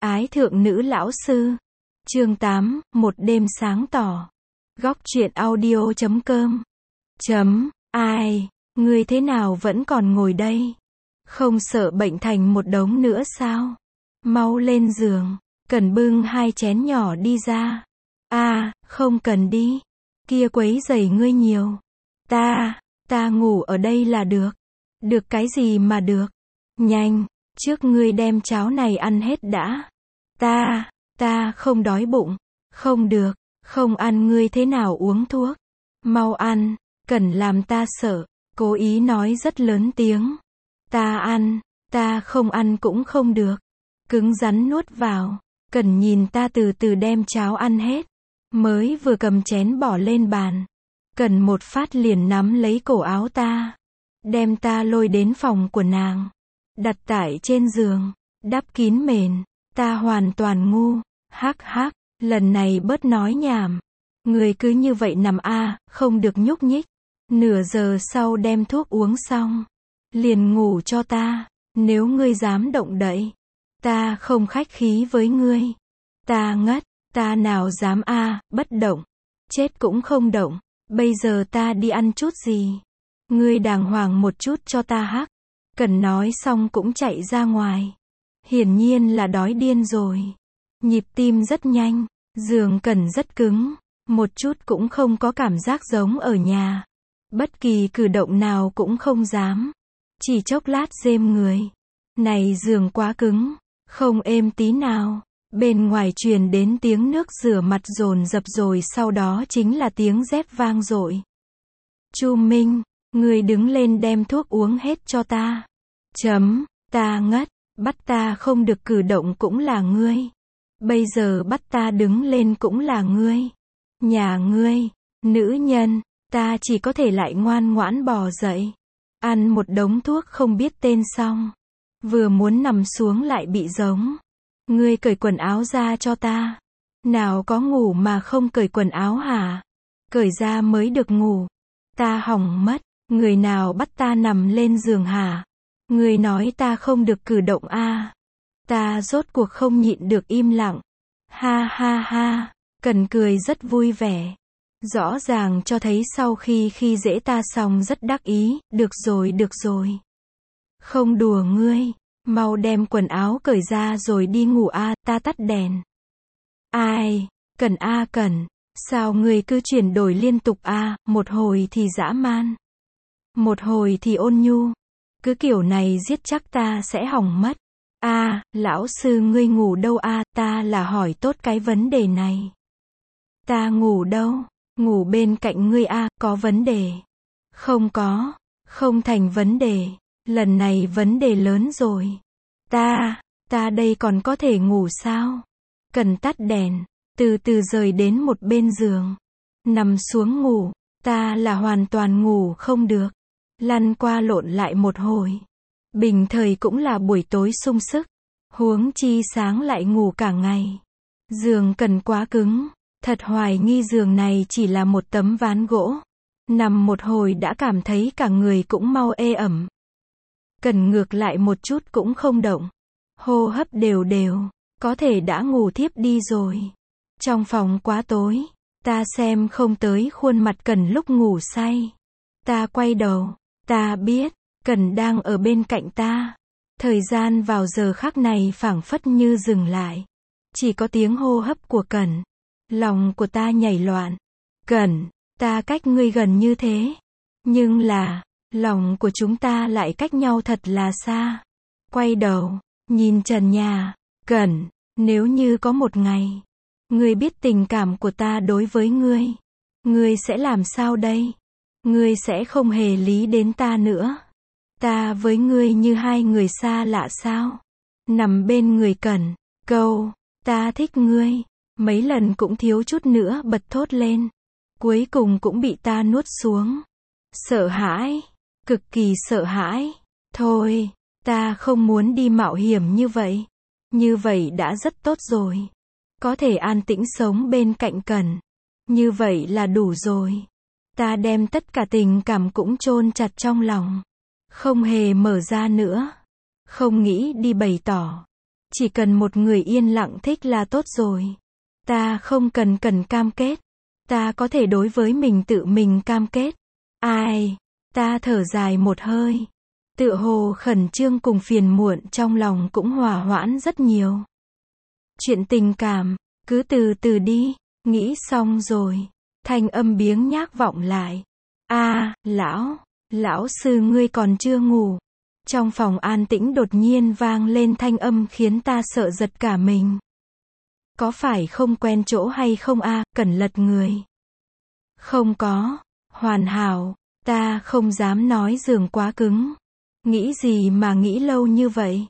Ái thượng nữ lão sư. Chương 8, một đêm sáng tỏ. Góc truyện audio.com. Ai, ngươi thế nào vẫn còn ngồi đây? Không sợ bệnh thành một đống nữa sao? Mau lên giường, cần bưng 2 chén nhỏ đi ra. Không cần đi. Kia quấy rầy ngươi nhiều. Ta ngủ ở đây là được. Được cái gì mà được? Nhanh, trước ngươi đem cháo này ăn hết đã. Ta không đói bụng. Không được, không ăn ngươi thế nào uống thuốc. Mau ăn, Cẩn làm ta sợ, cố ý nói rất lớn tiếng. Ta không ăn cũng không được. Cứng rắn nuốt vào. Cẩn nhìn ta từ từ đem cháo ăn hết. Mới vừa cầm chén bỏ lên bàn. Cẩn một phát liền nắm lấy cổ áo ta. Đem ta lôi đến phòng của nàng. Đặt tải trên giường. Đắp kín mền. Ta hoàn toàn ngu. Hắc, lần này bớt nói nhảm. Người cứ như vậy nằm không được nhúc nhích. Nửa giờ sau đem thuốc uống xong. Liền ngủ cho ta. Nếu ngươi dám động đậy. Ta không khách khí với ngươi. Ta ngất. Ta nào dám bất động. Chết cũng không động. Bây giờ ta đi ăn chút gì. Ngươi đàng hoàng một chút cho ta hắc. Cẩn nói xong cũng chạy ra ngoài. Hiển nhiên là đói điên rồi. Nhịp tim rất nhanh. Giường Cẩn rất cứng. Một chút cũng không có cảm giác giống ở nhà. Bất kỳ cử động nào cũng không dám. Chỉ chốc lát rêm người. Này giường quá cứng. Không êm tí nào. Bên ngoài truyền đến tiếng nước rửa mặt dồn dập rồi sau đó chính là tiếng dép vang dội. Chu Minh, người đứng lên đem thuốc uống hết cho ta. Ta ngất, bắt ta không được cử động cũng là ngươi. Bây giờ bắt ta đứng lên cũng là ngươi. Nhà ngươi, nữ nhân, ta chỉ có thể lại ngoan ngoãn bò dậy. Ăn một đống thuốc không biết tên xong. Vừa muốn nằm xuống lại bị giống. Ngươi cởi quần áo ra cho ta. Nào có ngủ mà không cởi quần áo hả? Cởi ra mới được ngủ. Ta hỏng mất. Người nào bắt ta nằm lên giường hả? Ngươi nói ta không được cử động Ta rốt cuộc không nhịn được im lặng. Ha. Cần cười rất vui vẻ. Rõ ràng cho thấy sau khi dễ ta xong rất đắc ý. Được rồi. Không đùa ngươi. Mau đem quần áo cởi ra rồi đi ngủ ta tắt đèn. Ai? Cẩn Cẩn. Sao ngươi cứ chuyển đổi liên tục một hồi thì dã man. Một hồi thì ôn nhu. Cứ kiểu này giết chắc ta sẽ hỏng mất. Lão sư ngươi ngủ đâu ta là hỏi tốt cái vấn đề này. Ta ngủ đâu? Ngủ bên cạnh ngươi có vấn đề. Không có. Không thành vấn đề. Lần này vấn đề lớn rồi. Ta đây còn có thể ngủ sao? Cần tắt đèn. Từ từ rời đến một bên giường. Nằm xuống ngủ. Ta là hoàn toàn ngủ không được. Lăn qua lộn lại một hồi. Bình thời cũng là buổi tối sung sức. Huống chi sáng lại ngủ cả ngày. Giường Cần quá cứng. Thật hoài nghi giường này chỉ là một tấm ván gỗ. Nằm một hồi đã cảm thấy cả người cũng mau ê ẩm. Cần ngược lại một chút cũng không động. Hô hấp đều. Có thể đã ngủ thiếp đi rồi. Trong phòng quá tối. Ta xem không tới khuôn mặt Cần lúc ngủ say. Ta quay đầu. Ta biết. Cần đang ở bên cạnh ta. Thời gian vào giờ khắc này phảng phất như dừng lại. Chỉ có tiếng hô hấp của Cần. Lòng của ta nhảy loạn. Cần, ta cách ngươi gần như thế. Nhưng là, lòng của chúng ta lại cách nhau thật là xa. Quay đầu, nhìn trần nhà. Cần, nếu như có một ngày, ngươi biết tình cảm của ta đối với ngươi. Ngươi sẽ làm sao đây? Ngươi sẽ không hề lý đến ta nữa. Ta với ngươi như hai người xa lạ sao? Nằm bên người Cần, câu, ta thích ngươi. Mấy lần cũng thiếu chút nữa bật thốt lên. Cuối cùng cũng bị ta nuốt xuống. Sợ hãi. Cực kỳ sợ hãi. Thôi, ta không muốn đi mạo hiểm như vậy. Như vậy đã rất tốt rồi. Có thể an tĩnh sống bên cạnh Cần. Như vậy là đủ rồi. Ta đem tất cả tình cảm cũng chôn chặt trong lòng. Không hề mở ra nữa. Không nghĩ đi bày tỏ. Chỉ cần một người yên lặng thích là tốt rồi. Ta không cần cam kết. Ta có thể đối với mình tự mình cam kết. Ai? Ta thở dài một hơi. Tựa hồ khẩn trương cùng phiền muộn trong lòng cũng hòa hoãn rất nhiều. Chuyện tình cảm, cứ từ từ đi, nghĩ xong rồi. Thanh âm biếng nhác vọng lại. Lão sư ngươi còn chưa ngủ. Trong phòng an tĩnh đột nhiên vang lên thanh âm khiến ta sợ giật cả mình. Có phải không quen chỗ hay không Cẩn lật người. Không có, hoàn hảo, ta không dám nói giường quá cứng. Nghĩ gì mà nghĩ lâu như vậy?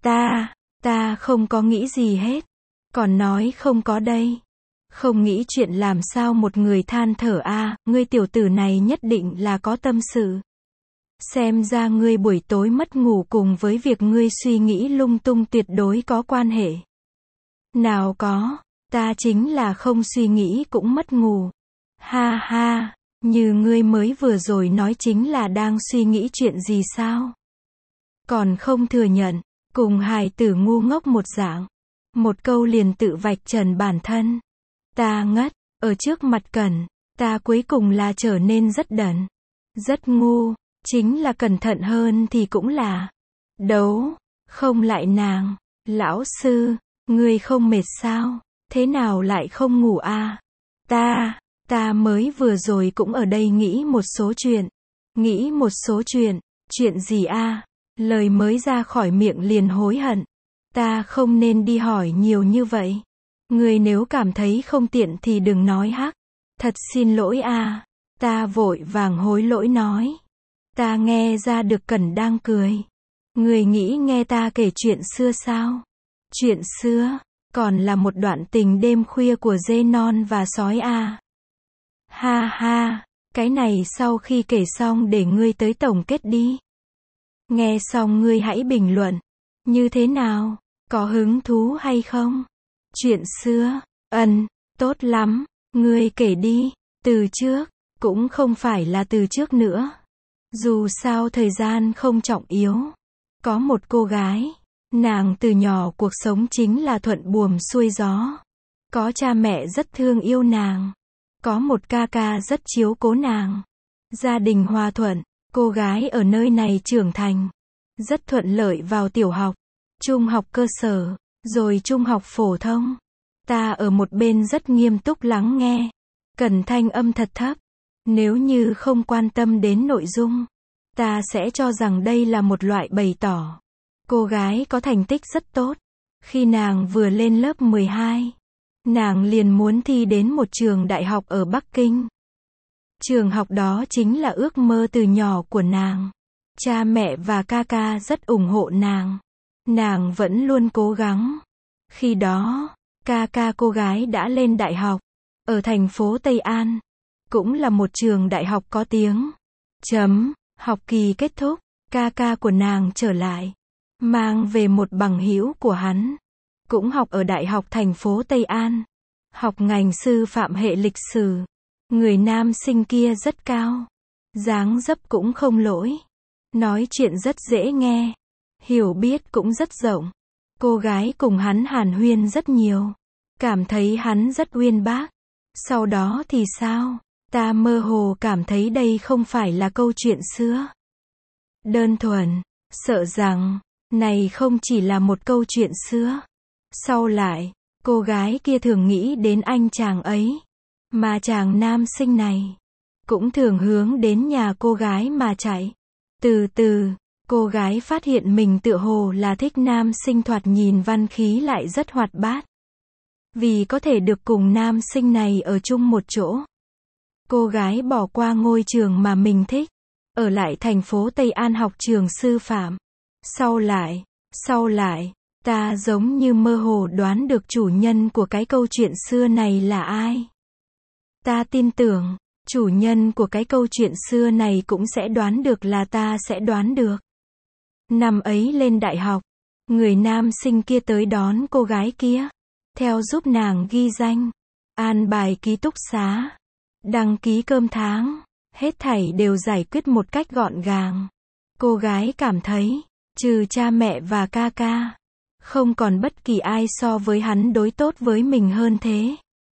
Ta không có nghĩ gì hết. Còn nói không có đây. Không nghĩ chuyện làm sao một người than thở ngươi tiểu tử này nhất định là có tâm sự. Xem ra ngươi buổi tối mất ngủ cùng với việc ngươi suy nghĩ lung tung tuyệt đối có quan hệ. Nào có, ta chính là không suy nghĩ cũng mất ngủ. Ha ha, như ngươi mới vừa rồi nói chính là đang suy nghĩ chuyện gì sao? Còn không thừa nhận, cùng hài tử ngu ngốc một dạng. Một câu liền tự vạch trần bản thân. Ta ngất, ở trước mặt Cẩn, ta cuối cùng là trở nên rất đần. Rất ngu, chính là cẩn thận hơn thì cũng là đấu, không lại nàng. Lão sư, ngươi không mệt sao? Thế nào lại không ngủ Ta mới vừa rồi cũng ở đây nghĩ một số chuyện. Nghĩ một số chuyện gì Lời mới ra khỏi miệng liền hối hận. Ta không nên đi hỏi nhiều như vậy. Ngươi nếu cảm thấy không tiện thì đừng nói Thật xin lỗi Ta vội vàng hối lỗi nói. Ta nghe ra được Cẩn đang cười. Ngươi nghĩ nghe ta kể chuyện xưa sao? Chuyện xưa, còn là một đoạn tình đêm khuya của dê non và sói Ha ha, cái này sau khi kể xong để ngươi tới tổng kết đi. Nghe xong ngươi hãy bình luận. Như thế nào? Có hứng thú hay không? Chuyện xưa, tốt lắm, ngươi kể đi. Từ trước, cũng không phải là từ trước nữa. Dù sao thời gian không trọng yếu. Có một cô gái, nàng từ nhỏ cuộc sống chính là thuận buồm xuôi gió. Có cha mẹ rất thương yêu nàng. Có một ca ca rất chiếu cố nàng. Gia đình hòa thuận, cô gái ở nơi này trưởng thành. Rất thuận lợi vào tiểu học, trung học cơ sở, rồi trung học phổ thông. Ta ở một bên rất nghiêm túc lắng nghe. Cẩn thanh âm thật thấp. Nếu như không quan tâm đến nội dung, ta sẽ cho rằng đây là một loại bày tỏ. Cô gái có thành tích rất tốt. Khi nàng vừa lên lớp 12, nàng liền muốn thi đến một trường đại học ở Bắc Kinh. Trường học đó chính là ước mơ từ nhỏ của nàng. Cha mẹ và ca ca rất ủng hộ nàng. Nàng vẫn luôn cố gắng. Khi đó, ca ca cô gái đã lên đại học, ở thành phố Tây An. Cũng là một trường đại học có tiếng. Học kỳ kết thúc, ca ca của nàng trở lại. Mang về một bằng hữu của hắn. Cũng học ở đại học thành phố Tây An. Học ngành sư phạm hệ lịch sử. Người nam sinh kia rất cao. Dáng dấp cũng không lỗi. Nói chuyện rất dễ nghe. Hiểu biết cũng rất rộng. Cô gái cùng hắn hàn huyên rất nhiều. Cảm thấy hắn rất uyên bác. Sau đó thì sao? Ta mơ hồ cảm thấy đây không phải là câu chuyện xưa. Đơn thuần, sợ rằng, này không chỉ là một câu chuyện xưa. Sau lại, cô gái kia thường nghĩ đến anh chàng ấy. Mà chàng nam sinh này, cũng thường hướng đến nhà cô gái mà chạy. Từ từ, cô gái phát hiện mình tựa hồ là thích nam sinh thoạt nhìn văn khí lại rất hoạt bát. Vì có thể được cùng nam sinh này ở chung một chỗ, cô gái bỏ qua ngôi trường mà mình thích, ở lại thành phố Tây An học trường sư phạm. Sau lại, ta giống như mơ hồ đoán được chủ nhân của cái câu chuyện xưa này là ai. Ta tin tưởng, chủ nhân của cái câu chuyện xưa này cũng sẽ đoán được là ta sẽ đoán được. Năm ấy lên đại học, người nam sinh kia tới đón cô gái kia, theo giúp nàng ghi danh, an bài ký túc xá, đăng ký cơm tháng, hết thảy đều giải quyết một cách gọn gàng. Cô gái cảm thấy, trừ cha mẹ và ca ca, Không còn bất kỳ ai so với hắn đối tốt với mình hơn thế.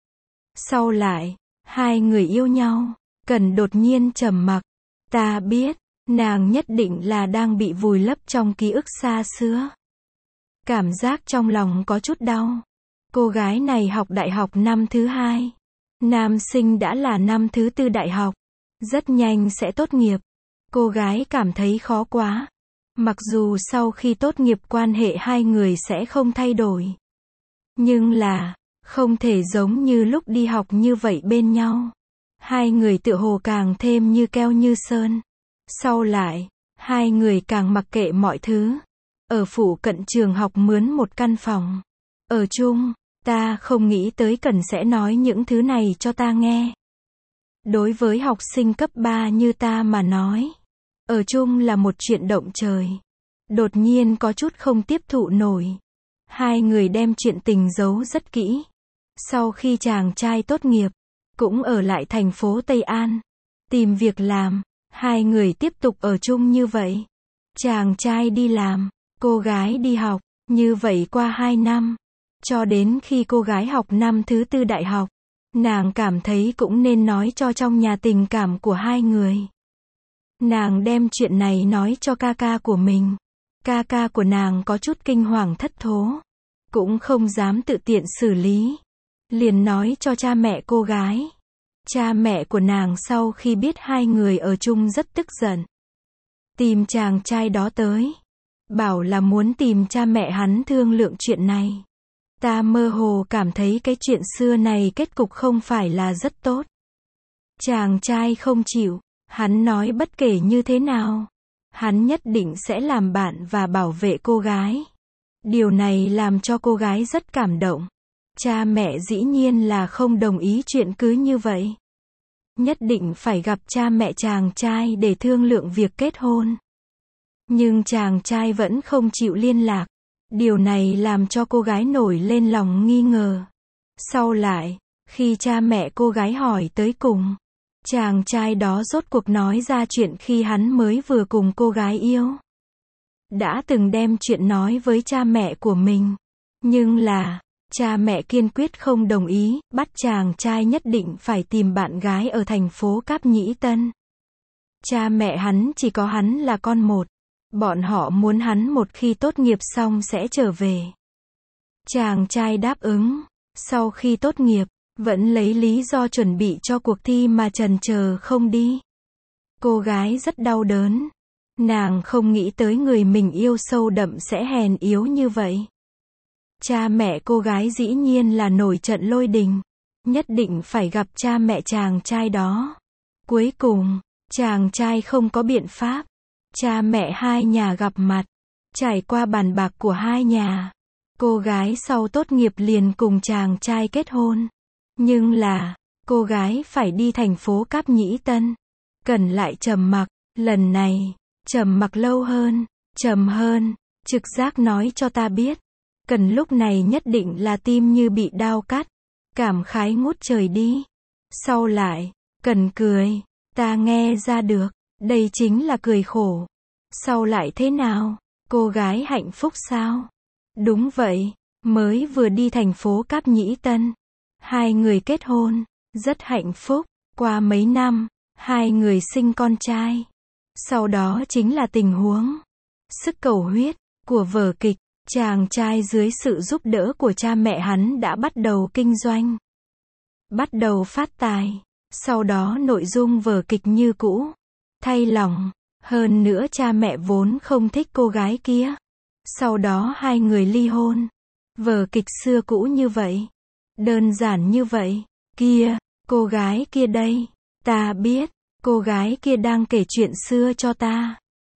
Sau lại, hai người yêu nhau, Cần đột nhiên trầm mặc. Ta biết, nàng nhất định là đang bị vùi lấp trong ký ức xa xưa. Cảm giác trong lòng có chút đau. Cô gái này học đại học năm thứ 2. Nam sinh đã là năm thứ 4 đại học. Rất nhanh sẽ tốt nghiệp. Cô gái cảm thấy khó quá. Mặc dù sau khi tốt nghiệp quan hệ hai người sẽ không thay đổi. Nhưng là, không thể giống như lúc đi học như vậy bên nhau. Hai người tựa hồ càng thêm như keo như sơn. Sau lại, hai người càng mặc kệ mọi thứ. Ở phụ cận trường học mướn một căn phòng. Ở chung, ta không nghĩ tới Cần sẽ nói những thứ này cho ta nghe. Đối với học sinh cấp 3 như ta mà nói, ở chung là một chuyện động trời. Đột nhiên có chút không tiếp thụ nổi. Hai người đem chuyện tình giấu rất kỹ. Sau khi chàng trai tốt nghiệp, cũng ở lại thành phố Tây An, tìm việc làm, hai người tiếp tục ở chung như vậy. Chàng trai đi làm, cô gái đi học, như vậy qua 2 năm. Cho đến khi cô gái học năm thứ 4 đại học, nàng cảm thấy cũng nên nói cho trong nhà tình cảm của hai người. Nàng đem chuyện này nói cho ca ca của mình. Ca ca của nàng có chút kinh hoàng thất thố, cũng không dám tự tiện xử lý. Liền nói cho cha mẹ cô gái. Cha mẹ của nàng sau khi biết hai người ở chung rất tức giận. Tìm chàng trai đó tới. Bảo là muốn tìm cha mẹ hắn thương lượng chuyện này. Ta mơ hồ cảm thấy cái chuyện xưa này kết cục không phải là rất tốt. Chàng trai không chịu. Hắn nói bất kể như thế nào, hắn nhất định sẽ làm bạn và bảo vệ cô gái. Điều này làm cho cô gái rất cảm động. Cha mẹ dĩ nhiên là không đồng ý chuyện cứ như vậy. Nhất định phải gặp cha mẹ chàng trai để thương lượng việc kết hôn. Nhưng chàng trai vẫn không chịu liên lạc. Điều này làm cho cô gái nổi lên lòng nghi ngờ. Sau lại, khi cha mẹ cô gái hỏi tới cùng, chàng trai đó rốt cuộc nói ra chuyện khi hắn mới vừa cùng cô gái yêu. Đã từng đem chuyện nói với cha mẹ của mình. Nhưng là, cha mẹ kiên quyết không đồng ý, bắt chàng trai nhất định phải tìm bạn gái ở thành phố Cáp Nhĩ Tân. Cha mẹ hắn chỉ có hắn là con một. Bọn họ muốn hắn một khi tốt nghiệp xong sẽ trở về. Chàng trai đáp ứng. Sau khi tốt nghiệp, vẫn lấy lý do chuẩn bị cho cuộc thi mà chần chờ không đi. Cô gái rất đau đớn. Nàng không nghĩ tới người mình yêu sâu đậm sẽ hèn yếu như vậy. Cha mẹ cô gái dĩ nhiên là nổi trận lôi đình. Nhất định phải gặp cha mẹ chàng trai đó. Cuối cùng, chàng trai không có biện pháp. Cha mẹ hai nhà gặp mặt. Trải qua bàn bạc của hai nhà. Cô gái sau tốt nghiệp liền cùng chàng trai kết hôn. Nhưng là, cô gái phải đi thành phố Cáp Nhĩ Tân. Cần lại trầm mặc. Lần này, trầm mặc lâu hơn, trầm hơn. Trực giác nói cho ta biết. Cần lúc này nhất định là tim như bị đao cắt. Cảm khái ngút trời đi. Sau lại, Cần cười. Ta nghe ra được. Đây chính là cười khổ. Sau lại thế nào? Cô gái hạnh phúc sao? Đúng vậy. Mới vừa đi thành phố Cáp Nhĩ Tân. Hai người kết hôn. Rất hạnh phúc. Qua mấy năm, hai người sinh con trai. Sau đó chính là tình huống sức cầu huyết của vở kịch. Chàng trai dưới sự giúp đỡ của cha mẹ hắn đã bắt đầu kinh doanh. Bắt đầu phát tài. Sau đó nội dung vở kịch như cũ. Thay lòng. Hơn nữa cha mẹ vốn không thích cô gái kia. Sau đó hai người ly hôn. Vở kịch xưa cũ như vậy. Đơn giản như vậy. Kia, cô gái kia đây. Ta biết, cô gái kia đang kể chuyện xưa cho ta.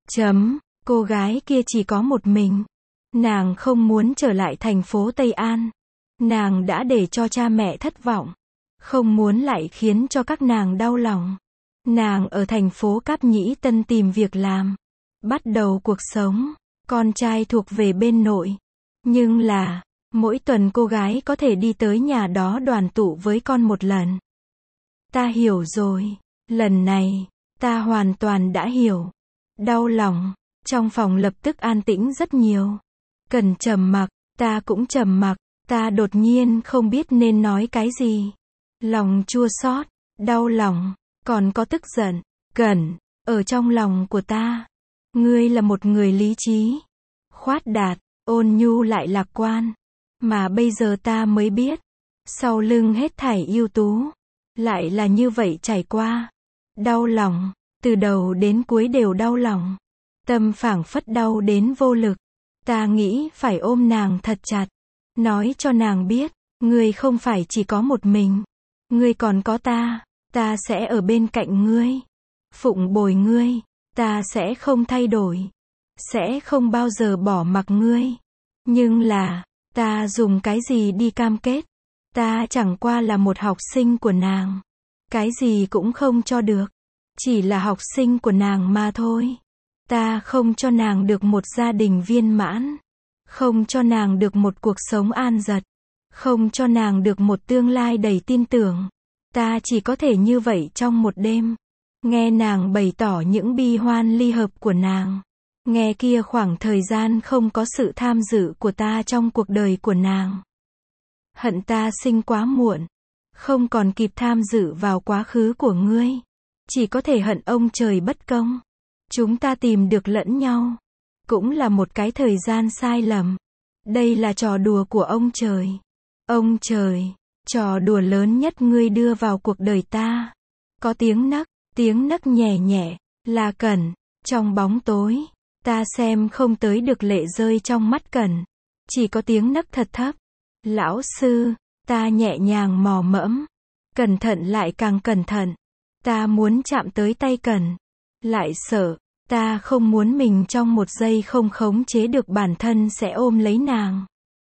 Cô gái kia chỉ có một mình. Nàng không muốn trở lại thành phố Tây An. Nàng đã để cho cha mẹ thất vọng. Không muốn lại khiến cho các nàng đau lòng. Nàng ở thành phố Cáp Nhĩ Tân tìm việc làm. Bắt đầu cuộc sống. Con trai thuộc về bên nội. Nhưng là, mỗi tuần cô gái có thể đi tới nhà đó đoàn tụ với con một lần. Ta hiểu rồi. Lần này, ta hoàn toàn đã hiểu. Đau lòng. Trong phòng lập tức an tĩnh rất nhiều. Cần trầm mặc. Ta cũng trầm mặc, ta đột nhiên không biết nên nói cái gì. Lòng chua xót, đau lòng, còn có tức giận. Cẩn, ở trong lòng của ta, ngươi là một người lý trí, khoát đạt, ôn nhu lại lạc quan. Mà bây giờ ta mới biết, sau lưng hết thảy ưu tú, lại là như vậy trải qua. Đau lòng, từ đầu đến cuối đều đau lòng. Tâm phảng phất đau đến vô lực. Ta nghĩ phải ôm nàng thật chặt, nói cho nàng biết, ngươi không phải chỉ có một mình, ngươi còn có ta sẽ ở bên cạnh ngươi, phụng bồi ngươi, ta sẽ không thay đổi, sẽ không bao giờ bỏ mặc ngươi. Nhưng là, ta dùng cái gì đi cam kết? Ta chẳng qua là một học sinh của nàng, cái gì cũng không cho được, chỉ là học sinh của nàng mà thôi. Ta không cho nàng được một gia đình viên mãn, không cho nàng được một cuộc sống an dật, không cho nàng được một tương lai đầy tin tưởng. Ta chỉ có thể như vậy trong một đêm, nghe nàng bày tỏ những bi hoan ly hợp của nàng, nghe kia khoảng thời gian không có sự tham dự của ta trong cuộc đời của nàng. Hận ta sinh quá muộn, không còn kịp tham dự vào quá khứ của ngươi, chỉ có thể hận ông trời bất công. Chúng ta tìm được lẫn nhau, cũng là một cái thời gian sai lầm. Đây là trò đùa của ông trời. Ông trời, trò đùa lớn nhất ngươi đưa vào cuộc đời ta. Có tiếng nấc nhẹ nhẹ, là Cẩn. Trong bóng tối, ta xem không tới được lệ rơi trong mắt Cẩn. Chỉ có tiếng nấc thật thấp. Lão sư, ta nhẹ nhàng mò mẫm. Cẩn thận lại càng cẩn thận. Ta muốn chạm tới tay Cẩn. Lại sợ, ta không muốn mình trong một giây không khống chế được bản thân sẽ ôm lấy nàng.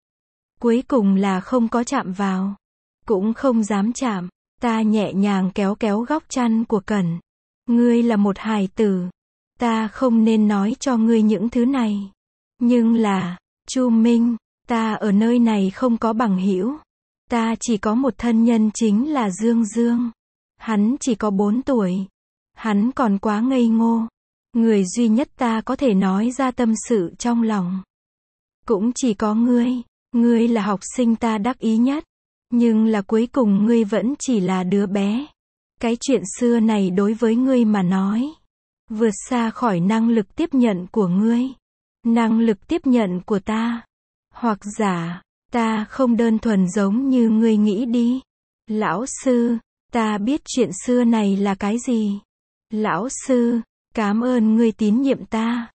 Cuối cùng là không có chạm vào, cũng không dám chạm. Ta nhẹ nhàng kéo kéo góc chăn của Cẩn. Ngươi là một hài tử, ta không nên nói cho ngươi những thứ này. Nhưng là, Chu Minh, ta ở nơi này không có bằng hữu. Ta chỉ có một thân nhân chính là Dương Dương. Hắn chỉ có 4 tuổi. Hắn còn quá ngây ngô. Người duy nhất ta có thể nói ra tâm sự trong lòng, cũng chỉ có ngươi. Ngươi là học sinh ta đắc ý nhất. Nhưng là cuối cùng ngươi vẫn chỉ là đứa bé. Cái chuyện xưa này đối với ngươi mà nói, vượt xa khỏi năng lực tiếp nhận của ngươi. Năng lực tiếp nhận của ta. Hoặc giả, ta không đơn thuần giống như ngươi nghĩ đi. Lão sư, ta biết chuyện xưa này là cái gì. Lão sư, cảm ơn ngươi tín nhiệm ta.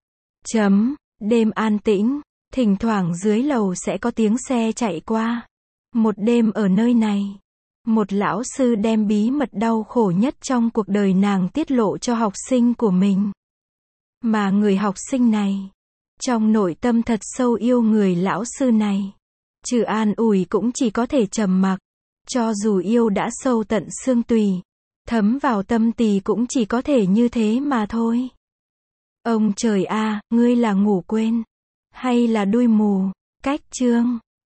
Đêm an tĩnh, thỉnh thoảng dưới lầu sẽ có tiếng xe chạy qua. Một đêm ở nơi này, một lão sư đem bí mật đau khổ nhất trong cuộc đời nàng tiết lộ cho học sinh của mình. Mà người học sinh này, trong nội tâm thật sâu yêu người lão sư này. Trừ an ủi cũng chỉ có thể trầm mặc. Cho dù yêu đã sâu tận xương tùy, thấm vào tâm tỳ cũng chỉ có thể như thế mà thôi. Ông trời a, ngươi là ngủ quên, hay là đuôi mù? Cách chương